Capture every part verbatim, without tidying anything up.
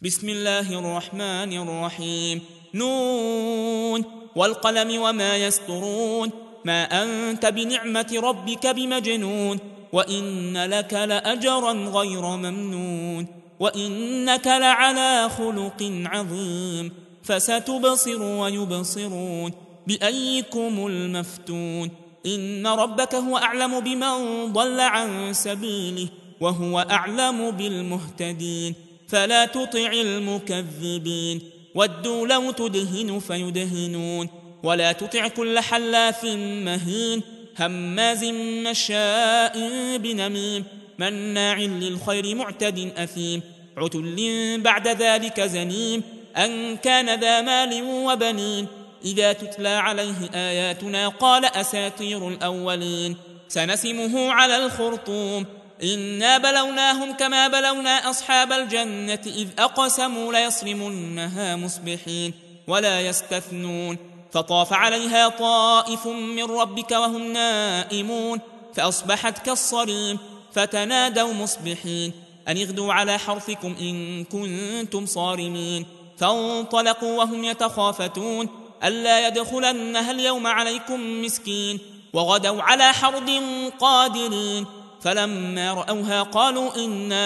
بسم الله الرحمن الرحيم. نون والقلم وما يسطرون ما أنت بنعمة ربك بمجنون وإن لك لأجرا غير ممنون وإنك لعلى خلق عظيم فستبصر ويبصرون بأيكم المفتون إن ربك هو أعلم بمن ضل عن سبيله وهو أعلم بالمهتدين فلا تطع المكذبين ودوا لو تدهن فيدهنون ولا تطع كل حلاف مهين هماز مشاء بنميم مناع للخير معتد أثيم عتل بعد ذلك زنيم أن كان ذا مال وبنين إذا تتلى عليه آياتنا قال أساطير الأولين سنسمه على الخرطوم إنا بلوناهم كما بلونا أصحاب الجنة إذ أقسموا ليصرمنها مصبحين ولا يستثنون فطاف عليها طائف من ربك وهم نائمون فأصبحت كالصريم فتنادوا مصبحين أن اغدوا على حرثكم إن كنتم صارمين فانطلقوا وهم يتخافتون ألا يدخلنها اليوم عليكم مسكين وغدوا على حرد قادرين فلما رأوها قالوا إنا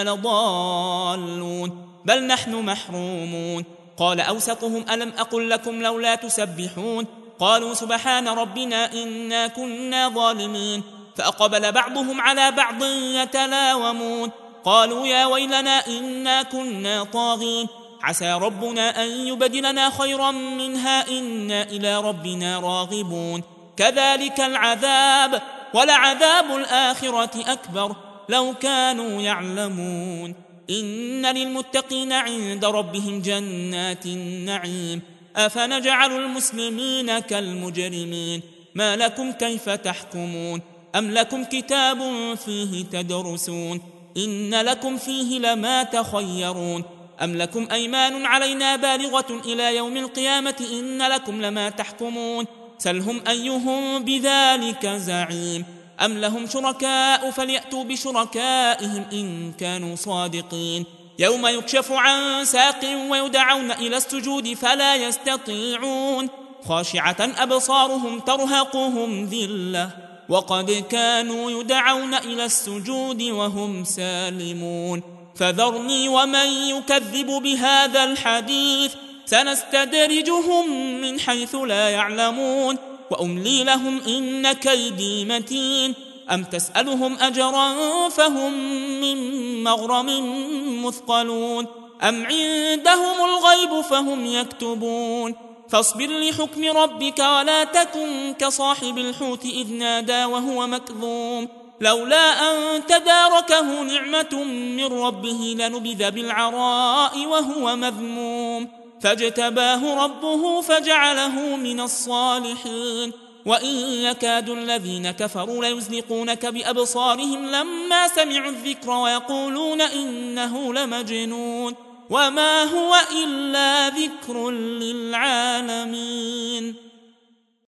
لضالون بل نحن محرومون قال أوسطهم ألم أقل لكم لولا تسبحون قالوا سبحان ربنا إنا كنا ظالمين فأقبل بعضهم على بعض يتلاومون قالوا يا ويلنا إنا كنا طاغين عسى ربنا أن يبدلنا خيرا منها إنا إلى ربنا راغبون كذلك العذاب ولعذاب الآخرة أكبر لو كانوا يعلمون إن للمتقين عند ربهم جنات النعيم أفنجعل المسلمين كالمجرمين ما لكم كيف تحكمون أم لكم كتاب فيه تدرسون إن لكم فيه لما تخيرون أم لكم أيمان علينا بالغة إلى يوم القيامة إن لكم لما تحكمون سلهم أيهم بذلك زعيم أم لهم شركاء فليأتوا بشركائهم إن كانوا صادقين يوم يكشف عن ساق ويدعون إلى السجود فلا يستطيعون خاشعة أبصارهم ترهقهم ذلة وقد كانوا يدعون إلى السجود وهم سالمون فذرني ومن يكذب بهذا الحديث سنستدرجهم من حيث لا يعلمون وأملي لهم إن كيدي متين أم تسألهم أجرا فهم من مغرم مثقلون أم عندهم الغيب فهم يكتبون فاصبر لحكم ربك ولا تكن كصاحب الحوت إذ نادى وهو مكظوم لولا أن تداركه نعمة من ربه لنبذ بالعراء وهو مذموم فاجتباه ربه فجعله من الصالحين وإن يكاد الذين كفروا ليزلقونك بأبصارهم لما سمعوا الذكر ويقولون إنه لمجنون وما هو إلا ذكر للعالمين.